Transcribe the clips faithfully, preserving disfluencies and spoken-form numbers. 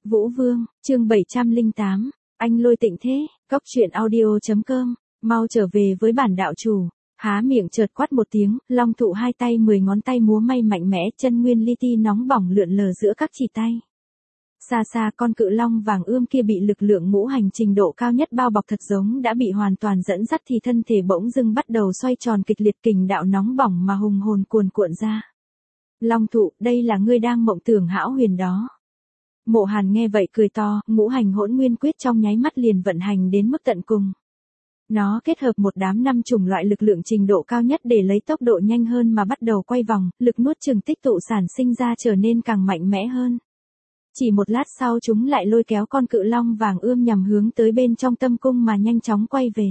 Vũ Vương, chương bảy trăm lẻ tám, anh lôi tịnh thế, cóc truyện audio chấm com, mau trở về với bản đạo chủ. Há miệng chợt quát một tiếng, long thụ hai tay mười ngón tay múa may mạnh mẽ, chân nguyên li ti nóng bỏng lượn lờ giữa các chỉ tay. Xa xa con cự long vàng ươm kia bị lực lượng ngũ hành trình độ cao nhất bao bọc thật giống đã bị hoàn toàn dẫn dắt thì thân thể bỗng dưng bắt đầu xoay tròn kịch liệt, kình đạo nóng bỏng mà hùng hồn cuồn cuộn ra. Long thụ, đây là ngươi đang mộng tưởng hão huyền đó. Mộ Hàn nghe vậy cười to, ngũ hành hỗn nguyên quyết trong nháy mắt liền vận hành đến mức tận cùng. Nó kết hợp một đám năm chủng loại lực lượng trình độ cao nhất để lấy tốc độ nhanh hơn mà bắt đầu quay vòng, lực nuốt chửng tích tụ sản sinh ra trở nên càng mạnh mẽ hơn. Chỉ một lát sau chúng lại lôi kéo con cự long vàng ươm nhằm hướng tới bên trong tâm cung mà nhanh chóng quay về.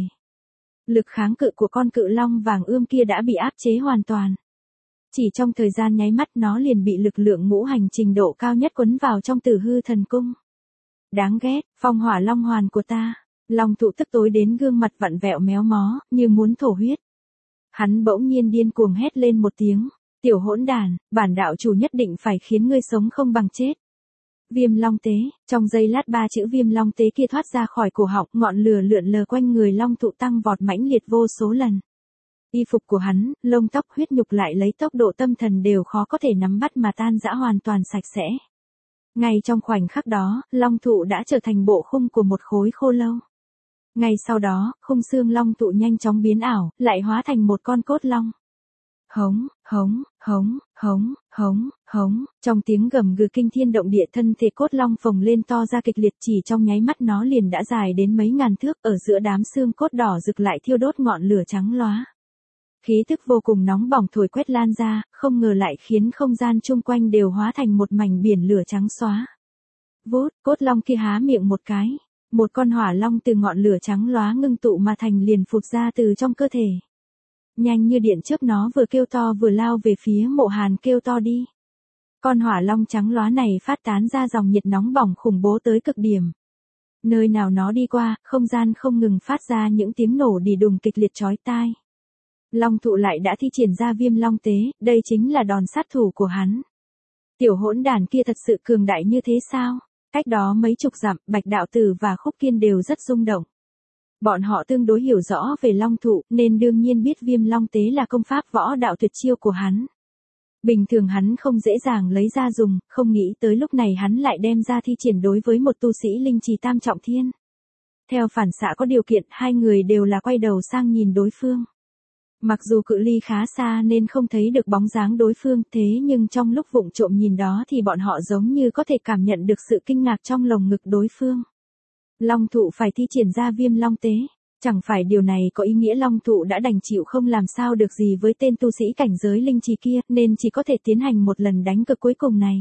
Lực kháng cự của con cự long vàng ươm kia đã bị áp chế hoàn toàn. Chỉ trong thời gian nháy mắt nó liền bị lực lượng ngũ hành trình độ cao nhất quấn vào trong Tử Hư Thần Cung. Đáng ghét, phong hỏa long hoàn của ta. Long thụ tức tối đến gương mặt vặn vẹo méo mó, như muốn thổ huyết. Hắn bỗng nhiên điên cuồng hét lên một tiếng, tiểu hỗn đàn, bản đạo chủ nhất định phải khiến ngươi sống không bằng chết. Viêm long tế, trong giây lát ba chữ viêm long tế kia thoát ra khỏi cổ họng, ngọn lửa lượn lờ quanh người long thụ tăng vọt mãnh liệt vô số lần. Y phục của hắn, lông tóc huyết nhục lại lấy tốc độ tâm thần đều khó có thể nắm bắt mà tan rã hoàn toàn sạch sẽ. Ngay trong khoảnh khắc đó, long thụ đã trở thành bộ khung của một khối khô lâu. Ngay sau đó, khung xương long thụ nhanh chóng biến ảo, lại hóa thành một con cốt long. Hống, hống, hống, hống, hống, hống, trong tiếng gầm gừ kinh thiên động địa thân thể cốt long phồng lên to ra kịch liệt, chỉ trong nháy mắt nó liền đã dài đến mấy ngàn thước, ở giữa đám xương cốt đỏ rực lại thiêu đốt ngọn lửa trắng lóa. Khí tức vô cùng nóng bỏng thổi quét lan ra, không ngờ lại khiến không gian chung quanh đều hóa thành một mảnh biển lửa trắng xóa. Vút, cốt long kia há miệng một cái, một con hỏa long từ ngọn lửa trắng lóa ngưng tụ mà thành liền phụt ra từ trong cơ thể. Nhanh như điện chớp nó vừa kêu to vừa lao về phía Mộ Hàn, kêu to đi. Con hỏa long trắng lóa này phát tán ra dòng nhiệt nóng bỏng khủng bố tới cực điểm. Nơi nào nó đi qua, không gian không ngừng phát ra những tiếng nổ đì đùng kịch liệt chói tai. Long thụ lại đã thi triển ra viêm long tế, đây chính là đòn sát thủ của hắn. Tiểu hỗn đàn kia thật sự cường đại như thế sao? Cách đó mấy chục dặm, Bạch Đạo Tử và Khúc Kiên đều rất rung động. Bọn họ tương đối hiểu rõ về long thụ, nên đương nhiên biết viêm long tế là công pháp võ đạo tuyệt chiêu của hắn. Bình thường hắn không dễ dàng lấy ra dùng, không nghĩ tới lúc này hắn lại đem ra thi triển đối với một tu sĩ linh trì tam trọng thiên. Theo phản xạ có điều kiện, hai người đều là quay đầu sang nhìn đối phương. Mặc dù cự ly khá xa nên không thấy được bóng dáng đối phương, thế nhưng trong lúc vụng trộm nhìn đó thì bọn họ giống như có thể cảm nhận được sự kinh ngạc trong lồng ngực đối phương. Long thụ phải thi triển ra viêm long tế, chẳng phải điều này có ý nghĩa long thụ đã đành chịu không làm sao được gì với tên tu sĩ cảnh giới linh trì kia, nên chỉ có thể tiến hành một lần đánh cực cuối cùng này.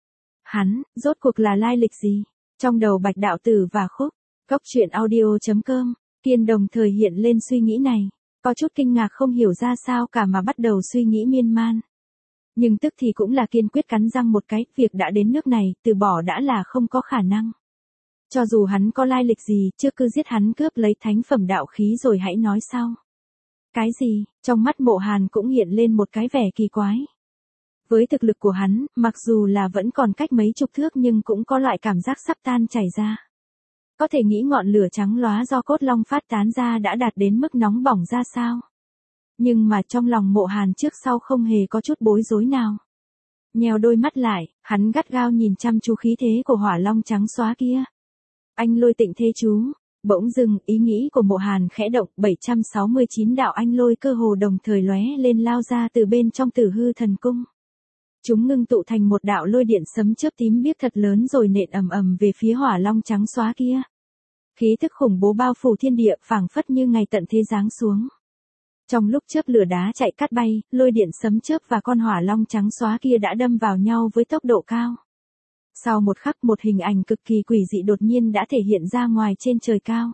Hắn, rốt cuộc là lai lịch gì? Trong đầu Bạch Đạo Tử và Khúc, cóc truyện audio chấm com, Kiên đồng thời hiện lên suy nghĩ này. Có chút kinh ngạc không hiểu ra sao cả mà bắt đầu suy nghĩ miên man. Nhưng tức thì cũng là kiên quyết cắn răng một cái, việc đã đến nước này, từ bỏ đã là không có khả năng. Cho dù hắn có lai lịch gì, trước cứ giết hắn cướp lấy thánh phẩm đạo khí rồi hãy nói sau. Cái gì? Trong mắt Mộ Hàn cũng hiện lên một cái vẻ kỳ quái. Với thực lực của hắn, mặc dù là vẫn còn cách mấy chục thước nhưng cũng có loại cảm giác sắp tan chảy ra. Có thể nghĩ ngọn lửa trắng lóa do cốt long phát tán ra đã đạt đến mức nóng bỏng ra sao. Nhưng mà trong lòng Mộ Hàn trước sau không hề có chút bối rối nào. Nheo đôi mắt lại, hắn gắt gao nhìn chăm chú khí thế của hỏa long trắng xóa kia. Anh lôi tịnh thế chú. Bỗng dưng, ý nghĩ của Mộ Hàn khẽ động, bảy trăm sáu mươi chín đạo anh lôi cơ hồ đồng thời lóe lên lao ra từ bên trong Tử Hư Thần Cung. Chúng ngưng tụ thành một đạo lôi điện sấm chớp tím biếc thật lớn rồi nện ầm ầm về phía hỏa long trắng xóa kia. Khí tức khủng bố bao phủ thiên địa, phảng phất như ngày tận thế giáng xuống. Trong lúc chớp lửa đá chạy cát bay, lôi điện sấm chớp và con hỏa long trắng xóa kia đã đâm vào nhau với tốc độ cao. Sau một khắc, một hình ảnh cực kỳ quỷ dị đột nhiên đã thể hiện ra ngoài trên trời cao.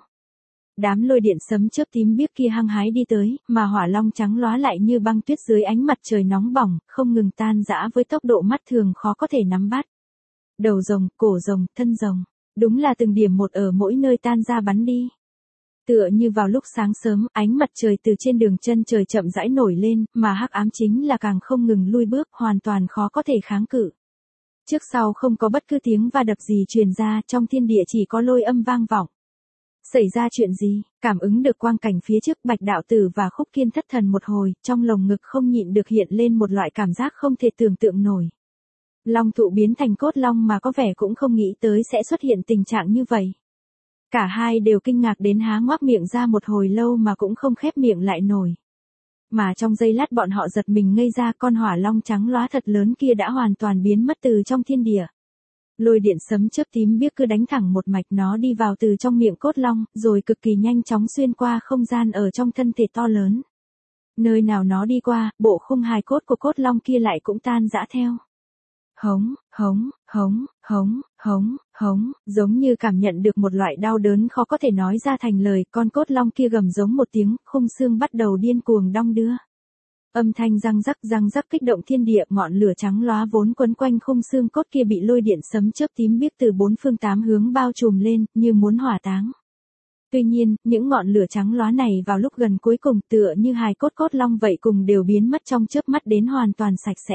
Đám lôi điện sấm chớp tím biếc kia hăng hái đi tới, mà hỏa long trắng lóa lại như băng tuyết dưới ánh mặt trời nóng bỏng, không ngừng tan rã với tốc độ mắt thường khó có thể nắm bắt. Đầu rồng, cổ rồng, thân rồng, đúng là từng điểm một ở mỗi nơi tan ra bắn đi. Tựa như vào lúc sáng sớm, ánh mặt trời từ trên đường chân trời chậm rãi nổi lên, mà hắc ám chính là càng không ngừng lui bước, hoàn toàn khó có thể kháng cự. Trước sau không có bất cứ tiếng va đập gì truyền ra, trong thiên địa chỉ có lôi âm vang vọng. Xảy ra chuyện gì? Cảm ứng được quang cảnh phía trước, Bạch đạo tử và Khúc Kiên thất thần một hồi, trong lồng ngực không nhịn được hiện lên một loại cảm giác không thể tưởng tượng nổi. Long thụ biến thành cốt long mà có vẻ cũng không nghĩ tới sẽ xuất hiện tình trạng như vậy. Cả hai đều kinh ngạc đến há ngoác miệng ra một hồi lâu mà cũng không khép miệng lại nổi. Mà trong giây lát bọn họ giật mình ngây ra, con hỏa long trắng lóa thật lớn kia đã hoàn toàn biến mất từ trong thiên địa. Lôi điện sấm chớp tím biếc cứ đánh thẳng một mạch nó đi vào từ trong miệng cốt long, rồi cực kỳ nhanh chóng xuyên qua không gian ở trong thân thể to lớn. Nơi nào nó đi qua, bộ khung hài cốt của cốt long kia lại cũng tan rã theo. Hống, hống, hống, hống, hống, hống, giống như cảm nhận được một loại đau đớn khó có thể nói ra thành lời, con cốt long kia gầm giống một tiếng, khung xương bắt đầu điên cuồng đong đưa. Âm thanh răng rắc răng rắc kích động thiên địa, ngọn lửa trắng lóa vốn quấn quanh khung xương cốt kia bị lôi điện sấm chớp tím biếc từ bốn phương tám hướng bao trùm lên, như muốn hỏa táng. Tuy nhiên, những ngọn lửa trắng lóa này vào lúc gần cuối cùng tựa như hài cốt cốt long vậy cùng đều biến mất trong chớp mắt đến hoàn toàn sạch sẽ.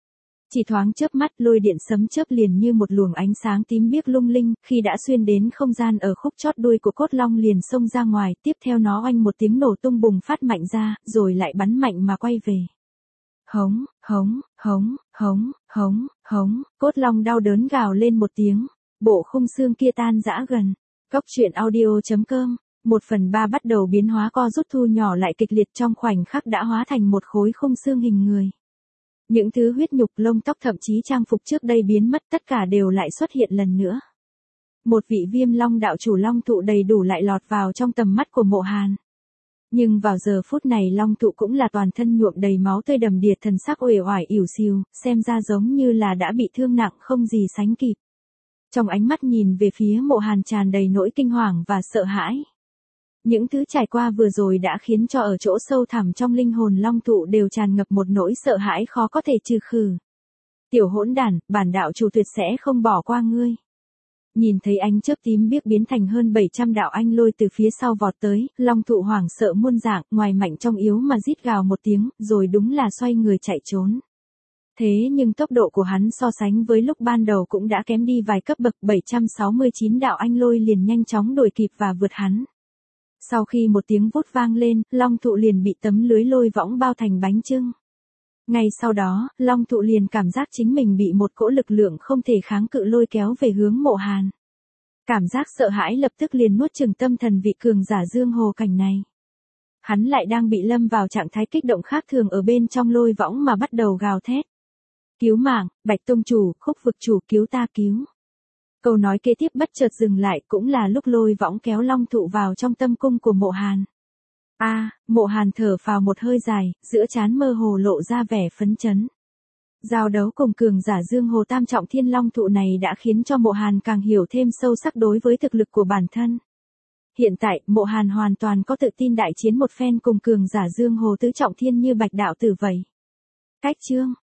Chỉ thoáng chớp mắt, lôi điện sấm chớp liền như một luồng ánh sáng tím biếc lung linh, khi đã xuyên đến không gian ở khúc chót đuôi của cốt long liền xông ra ngoài, tiếp theo nó oanh một tiếng nổ tung bùng phát mạnh ra, rồi lại bắn mạnh mà quay về. Hống, hống, hống, hống, hống, hống, cốt long đau đớn gào lên một tiếng, bộ khung xương kia tan rã gần. Cóc truyện audio chấm com, một phần ba bắt đầu biến hóa co rút thu nhỏ lại kịch liệt, trong khoảnh khắc đã hóa thành một khối khung xương hình người. Những thứ huyết nhục lông tóc thậm chí trang phục trước đây biến mất tất cả đều lại xuất hiện lần nữa. Một vị Viêm Long đạo chủ long thụ đầy đủ lại lọt vào trong tầm mắt của Mộ Hàn. Nhưng vào giờ phút này long thụ cũng là toàn thân nhuộm đầy máu tươi đầm đìa, thần sắc uể oải ỉu xìu, xem ra giống như là đã bị thương nặng không gì sánh kịp. Trong ánh mắt nhìn về phía Mộ Hàn tràn đầy nỗi kinh hoàng và sợ hãi. Những thứ trải qua vừa rồi đã khiến cho ở chỗ sâu thẳm trong linh hồn long thụ đều tràn ngập một nỗi sợ hãi khó có thể trừ khử. Tiểu hỗn đản, bản đạo chủ tuyệt sẽ không bỏ qua ngươi. Nhìn thấy ánh chớp tím biếc biến thành hơn bảy trăm đạo anh lôi từ phía sau vọt tới, long thụ hoảng sợ muôn dạng, ngoài mạnh trong yếu mà rít gào một tiếng, rồi đúng là xoay người chạy trốn. Thế nhưng tốc độ của hắn so sánh với lúc ban đầu cũng đã kém đi vài cấp bậc, bảy trăm sáu mươi chín đạo anh lôi liền nhanh chóng đuổi kịp và vượt hắn. Sau khi một tiếng vút vang lên, long thụ liền bị tấm lưới lôi võng bao thành bánh chưng. Ngay sau đó, long thụ liền cảm giác chính mình bị một cỗ lực lượng không thể kháng cự lôi kéo về hướng Mộ Hàn. Cảm giác sợ hãi lập tức liền nuốt chửng tâm thần vị cường giả Dương Hồ cảnh này. Hắn lại đang bị lâm vào trạng thái kích động khác thường ở bên trong lôi võng mà bắt đầu gào thét. Cứu mạng, Bạch Tông chủ, Khúc vực chủ, cứu ta cứu. Câu nói kế tiếp bất chợt dừng lại, cũng là lúc lôi võng kéo long thụ vào trong tâm cung của Mộ Hàn. A, à, Mộ Hàn thở phào một hơi dài, giữa trán mơ hồ lộ ra vẻ phấn chấn. Giao đấu cùng cường giả Dương Hồ tam trọng thiên long thụ này đã khiến cho Mộ Hàn càng hiểu thêm sâu sắc đối với thực lực của bản thân. Hiện tại, Mộ Hàn hoàn toàn có tự tin đại chiến một phen cùng cường giả Dương Hồ tứ trọng thiên như Bạch đạo tử vậy. Cách chương